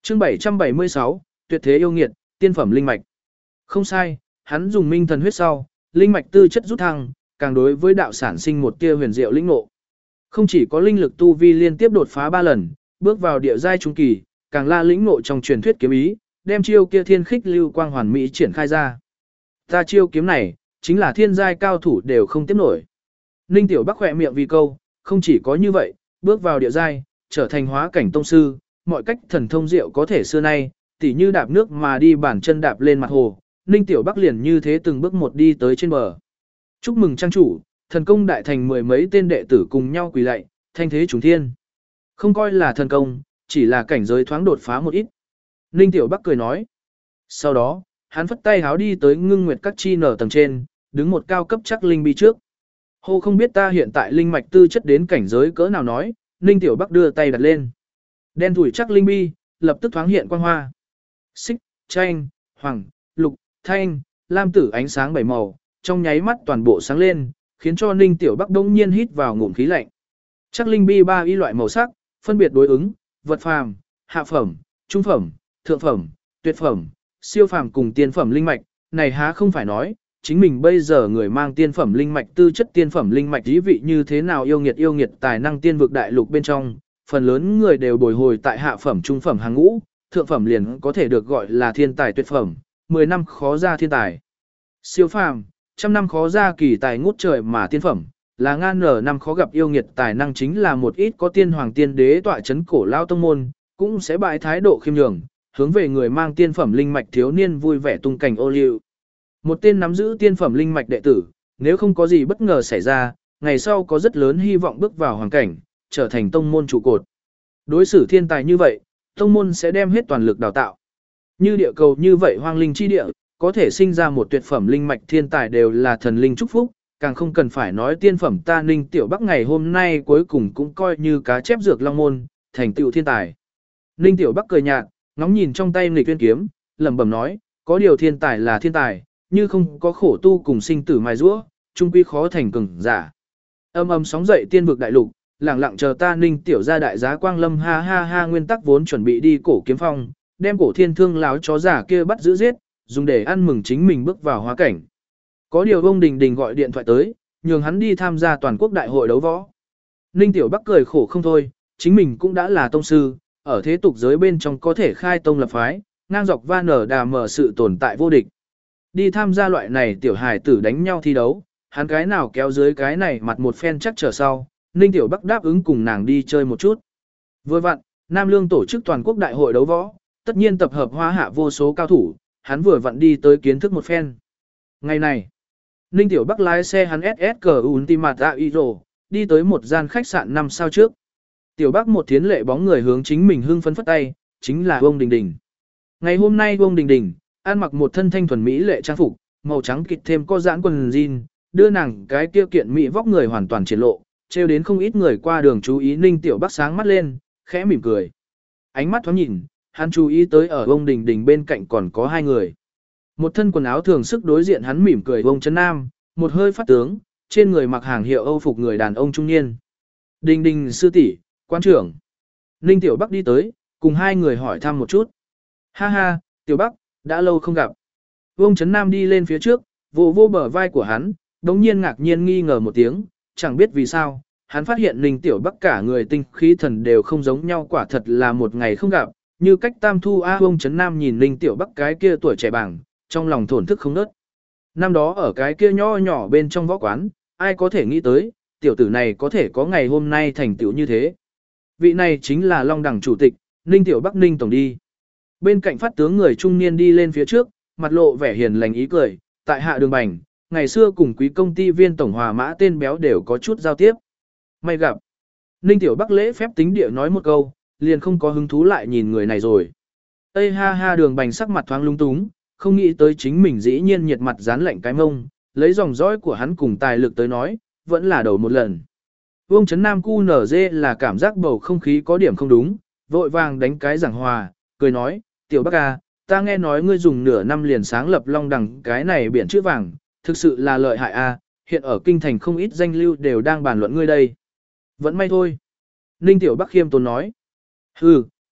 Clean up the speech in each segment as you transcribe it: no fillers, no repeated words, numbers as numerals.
Chương 776, tuyệt thế yêu nghiệt, tiên phẩm linh mạch. Không sai, hắn dùng minh thần huyết sau, linh mạch tư chất rút thăng, càng đối với đạo sản sinh một tia huyền diệu lĩnh ngộ. Không chỉ có linh lực tu vi liên tiếp đột phá 3 lần, bước vào địa giai trung kỳ, càng la lĩnh ngộ trong truyền thuyết kiếm ý, đem chiêu kia thiên khích lưu quang hoàn mỹ triển khai ra. Ta chiêu kiếm này, chính là thiên giai cao thủ đều không tiếp nổi. Ninh Tiểu Bắc khỏe miệng vì câu, không chỉ có như vậy, bước vào địa giai, trở thành hóa cảnh tông sư, mọi cách thần thông diệu có thể xưa nay, tỉ như đạp nước mà đi bản chân đạp lên mặt hồ, Ninh Tiểu Bắc liền như thế từng bước một đi tới trên bờ. Chúc mừng trang chủ, thần công đại thành 10 mấy tên đệ tử cùng nhau quỳ lạy, thanh thế trùng thiên. Không coi là thần công, chỉ là cảnh giới thoáng đột phá một ít. Ninh Tiểu Bắc cười nói. Sau đó, hắn phất tay háo đi tới ngưng nguyệt các chi nở tầng trên, đứng một cao cấp chắc linh bi trước. Hô không biết ta hiện tại linh mạch tư chất đến cảnh giới cỡ nào nói, Ninh Tiểu Bắc đưa tay đặt lên. Đen thủi chắc linh bi, lập tức thoáng hiện quang hoa. Xích, chanh, hoàng, lục, thanh, lam tử ánh sáng bảy màu, trong nháy mắt toàn bộ sáng lên, khiến cho Ninh Tiểu Bắc đông nhiên hít vào ngụm khí lạnh. Chắc linh bi 3 y loại màu sắc, phân biệt đối ứng, vật phàm, hạ phẩm, trung phẩm, thượng phẩm, tuyệt phẩm, siêu phàm cùng tiên phẩm linh mạch, này há không phải nói, chính mình bây giờ người mang tiên phẩm linh mạch tư chất tiên phẩm linh mạch ý vị như thế nào yêu nghiệt tài năng tiên vực đại lục bên trong, phần lớn người đều bồi hồi tại hạ phẩm trung phẩm hàng ngũ, thượng phẩm liền có thể được gọi là thiên tài tuyệt phẩm, 10 năm khó ra thiên tài. Siêu phàm, trăm năm khó ra kỳ tài ngút trời mà tiên phẩm, là ngàn nở năm khó gặp yêu nghiệt tài năng chính là một ít có tiên hoàng tiên đế tọa chấn cổ lao tông môn, cũng sẽ bãi thái độ khiêm nhường, hướng về người mang tiên phẩm linh mạch thiếu niên vui vẻ tung cảnh ô liu. Một tên nắm giữ tiên phẩm linh mạch đệ tử, nếu không có gì bất ngờ xảy ra, ngày sau có rất lớn hy vọng bước vào hoàn cảnh, trở thành tông môn trụ cột. Đối xử thiên tài như vậy, tông môn sẽ đem hết toàn lực đào tạo. Như địa cầu như vậy hoang linh chi địa, có thể sinh ra một tuyệt phẩm linh mạch thiên tài đều là thần linh chúc phúc, càng không cần phải nói tiên phẩm ta Ninh Tiểu Bắc ngày hôm nay cuối cùng cũng coi như cá chép dược long môn, thành tựu thiên tài. Ninh Tiểu Bắc cười nhạt, ngóng nhìn trong tay nghịch tuyên kiếm, lẩm bẩm nói, có điều thiên tài là thiên tài, như không có khổ tu cùng sinh tử mài giũa, chung quy khó thành cường giả. Âm âm sóng dậy tiên vực đại lục, lặng lặng chờ ta Ninh Tiểu ra đại giá quang lâm ha ha ha nguyên tắc vốn chuẩn bị đi cổ kiếm phong, đem cổ thiên thương láo chó giả kia bắt giữ giết, dùng để ăn mừng chính mình bước vào hóa cảnh. Có điều ông Đình Đình gọi điện thoại tới, nhường hắn đi tham gia toàn quốc đại hội đấu võ. Ninh Tiểu Bắc cười khổ không thôi, chính mình cũng đã là tông sư, ở thế tục giới bên trong có thể khai tông lập phái, ngang dọc va nở đà mở sự tồn tại vô địch. Đi tham gia loại này tiểu hài tử đánh nhau thi đấu, hắn cái nào kéo dưới cái này mặt một phen chắc chờ sau, Ninh Tiểu Bắc đáp ứng cùng nàng đi chơi một chút. Vừa vặn, Nam Lương tổ chức toàn quốc đại hội đấu võ, tất nhiên tập hợp hóa hạ vô số cao thủ, hắn vừa vặn đi tới kiến thức một phen. Ngày này, Ninh Tiểu Bắc lái xe hắn SSG Ultimate Aero, đi tới một gian khách sạn 5 sao trước. Tiểu Bắc một thiến lệ bóng người hướng chính mình hưng phấn phất tay, chính là Vương Đình Đình. Ngày hôm nay Vương Đình Đình, ăn mặc một thân thanh thuần mỹ lệ trang phục, màu trắng kịt thêm có giãn quần jean, đưa nàng cái kia kiện mỹ vóc người hoàn toàn triển lộ, trêu đến không ít người qua đường chú ý. Ninh Tiểu Bắc sáng mắt lên, khẽ mỉm cười. Ánh mắt thoáng nhìn, hắn chú ý tới ở Vương Đình Đình bên cạnh còn có 2 người. Một thân quần áo thường sức đối diện hắn mỉm cười Vương Trấn Nam, một hơi phát tướng, trên người mặc hàng hiệu Âu phục người đàn ông trung niên. Đình Đình sư tỷ, quan trưởng. Ninh Tiểu Bắc đi tới, cùng 2 người hỏi thăm một chút. Ha ha, Tiểu Bắc, đã lâu không gặp. Vương Trấn Nam đi lên phía trước, vô bờ vai của hắn, đống nhiên ngạc nhiên nghi ngờ một tiếng, chẳng biết vì sao, hắn phát hiện Ninh Tiểu Bắc cả người tinh khí thần đều không giống nhau, quả thật là một ngày không gặp, như cách tam thu a. Vương Trấn Nam nhìn Ninh Tiểu Bắc cái kia tuổi trẻ bảng, trong lòng thổn thức không nớt. Năm đó ở cái kia nho nhỏ bên trong võ quán, ai có thể nghĩ tới, tiểu tử này có thể có ngày hôm nay thành tựu như thế. Vị này chính là Long Đẳng chủ tịch, Ninh Tiểu Bắc Ninh tổng đi. Bên cạnh phát tướng người trung niên đi lên phía trước, mặt lộ vẻ hiền lành ý cười, tại hạ đường bành, ngày xưa cùng quý công ty viên tổng hòa mã tên béo đều có chút giao tiếp. May gặp. Ninh Tiểu Bắc lễ phép tính địa nói một câu, liền không có hứng thú lại nhìn người này rồi. Ê ha ha, đường bành sắc mặt thoáng lung túng, không nghĩ tới chính mình dĩ nhiên nhiệt mặt dán lạnh cái mông, lấy dòng dõi của hắn cùng tài lực tới nói, vẫn là đầu một lần. Vương Trấn Nam cu nở dê là cảm giác bầu không khí có điểm không đúng, vội vàng đánh cái giảng hòa, cười nói, Tiểu Bắc à, ta nghe nói ngươi dùng nửa năm liền sáng lập Long Đằng cái này biển chữ vàng, thực sự là lợi hại a, hiện ở kinh thành không ít danh lưu đều đang bàn luận ngươi đây. Vẫn may thôi. Ninh Tiểu Bắc khiêm tốn nói. Hừ,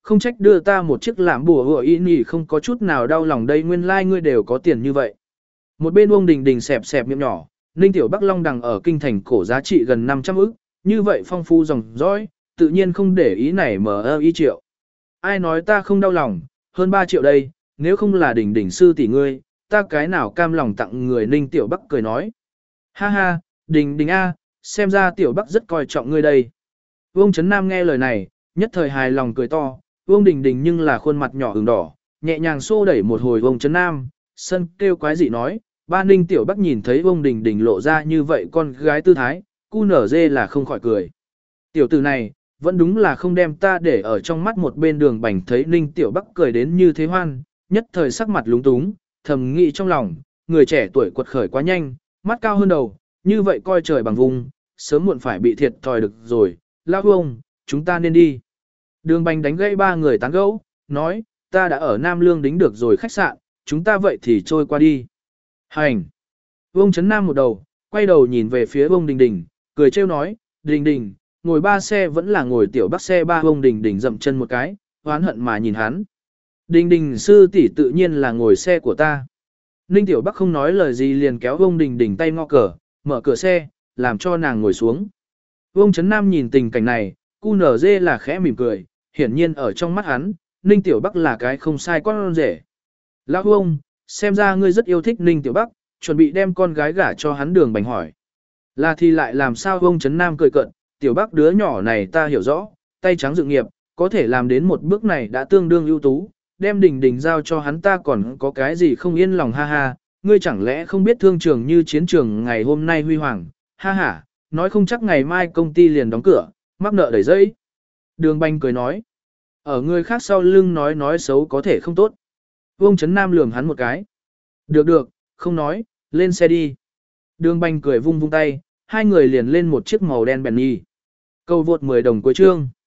Không trách đưa ta một chiếc làm bùa hựa y nhỉ không có chút nào đau lòng đây nguyên lai like ngươi đều có tiền như vậy. Một bên Uông Đình Đình xẹp xẹp miệng nhỏ, Ninh Tiểu Bắc Long đằng ở kinh thành cổ giá trị gần 500 ức, như vậy phong phu dòng dõi, tự nhiên không để ý này mờ y triệu. Ai nói ta không đau lòng, hơn 3 triệu đây, nếu không là Đình Đình sư tỷ ngươi, ta cái nào cam lòng tặng người. Ninh Tiểu Bắc cười nói. Ha ha, Đình Đình a, xem ra Tiểu Bắc rất coi trọng ngươi đây. Vương Trấn Nam nghe lời này, nhất thời hài lòng cười to, Vương Đình Đình nhưng là khuôn mặt nhỏ ửng đỏ, nhẹ nhàng xô đẩy một hồi Vương Trấn Nam, sân kêu quái dị nói, ba Ninh Tiểu Bắc nhìn thấy Vương Đình Đình lộ ra như vậy con gái tư thái, cu nở dê là không khỏi cười. Tiểu tử này, vẫn đúng là không đem ta để ở trong mắt. Một bên Đường Bành thấy Ninh Tiểu Bắc cười đến như thế hoan, nhất thời sắc mặt lúng túng, thầm nghĩ trong lòng, người trẻ tuổi quật khởi quá nhanh, mắt cao hơn đầu, như vậy coi trời bằng vùng, sớm muộn phải bị thiệt thòi được rồi. Lão ông, chúng ta nên đi. Đường Bành đánh gãy ba người tán gẫu, nói, ta đã ở Nam Lương đính được rồi khách sạn, chúng ta vậy thì trôi qua đi. Hành. Vương Trấn Nam một đầu, quay đầu nhìn về phía Vương Đình Đình, cười trêu nói, Đình Đình, ngồi 3 xe vẫn là ngồi Tiểu Bắc xe 3. Vương Đình Đình dậm chân một cái, hoán hận mà nhìn hắn. Đình Đình sư tỷ tự nhiên là ngồi xe của ta. Ninh Tiểu Bắc không nói lời gì liền kéo Vương Đình Đình tay ngõ cờ, mở cửa xe, làm cho nàng ngồi xuống. Vương Trấn Nam nhìn tình cảnh này, cu nở dê là khẽ mỉm cười, hiển nhiên ở trong mắt hắn, Ninh Tiểu Bắc là cái không sai con rể. Lão Vương, xem ra ngươi rất yêu thích Ninh Tiểu Bắc, chuẩn bị đem con gái gả cho hắn. Đường Bành hỏi. Là thì lại làm sao? Vương Trấn Nam cười cợt, Tiểu Bắc đứa nhỏ này ta hiểu rõ, tay trắng dự nghiệp, có thể làm đến một bước này đã tương đương ưu tú, đem Đình Đình giao cho hắn ta còn có cái gì không yên lòng. Ha ha, ngươi chẳng lẽ không biết thương trường như chiến trường ngày hôm nay huy hoàng, ha ha, nói không chắc ngày mai công ty liền đóng cửa, mắc nợ đẩy dẫy. Đường Bành cười nói, ở người khác sau lưng nói xấu có thể không tốt. Vương Trấn Nam lườm hắn một cái. Được được, không nói, lên xe đi. Đường Bành cười vung vung tay, hai người liền lên một chiếc màu đen Bentley. Câu vượt 10 đồng cuối chương.